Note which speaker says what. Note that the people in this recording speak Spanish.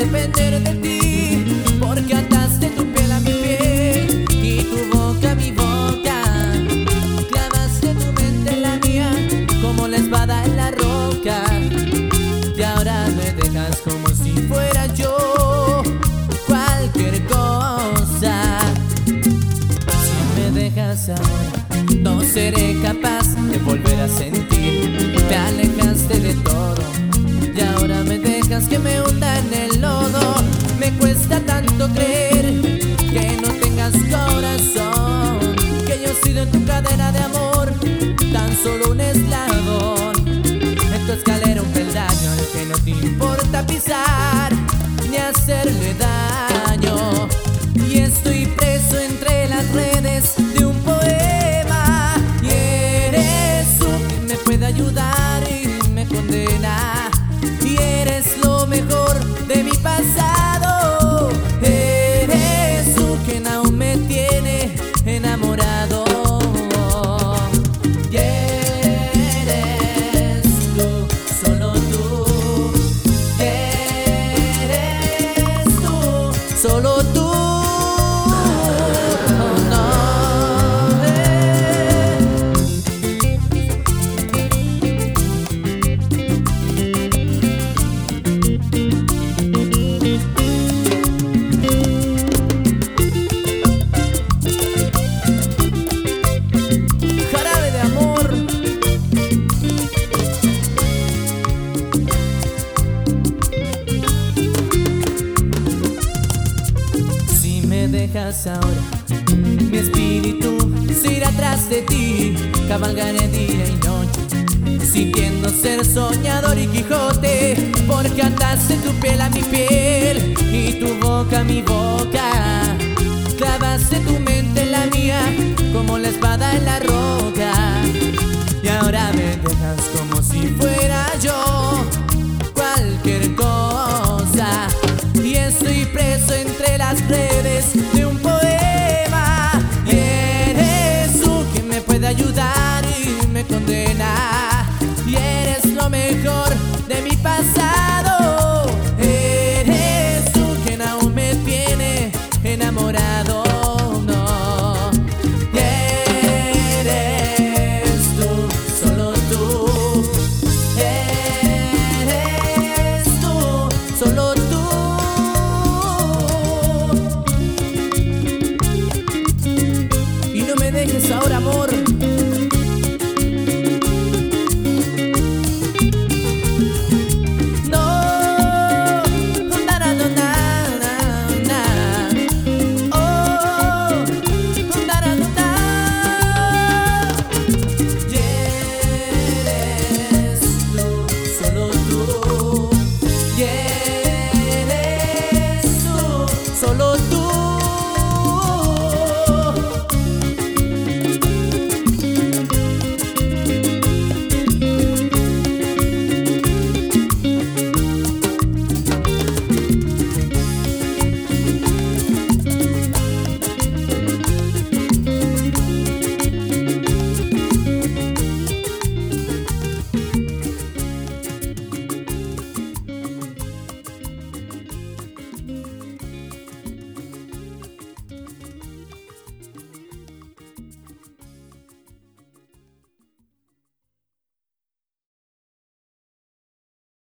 Speaker 1: depender de ti, porque ataste tu piel a mi piel y tu boca a mi boca. Clavaste tu mente en la mía como la espada en la roca. Y ahora me dejas como si fuera yo cualquier cosa. Si me dejas ahora, no seré capaz de volver a sentir. Te alejaste de todo y ahora me dejas que me hunda en el lodo. Me cuesta tanto creer que no tengas corazón, que yo he sido en tu cadena de amor tan solo un eslabón. En tu escalera un peldaño al que no te importa pisar ni hacerle daño. Y estoy preso entre las redes de un poema, y eres tú quien me puede ayudar y me condena. Y eres lo mejor de mi pasado, eres tú quien aún me tiene enamorado. Y eres tú, solo tú, eres tú, solo tú. Dejas ahora, mi espíritu se irá atrás de ti. Cabalgaré día y noche, sintiendo ser soñador y Quijote, porque ataste tu piel a mi piel y tu boca a mi boca. Clavaste tu mente en la mía como la espada en la roca.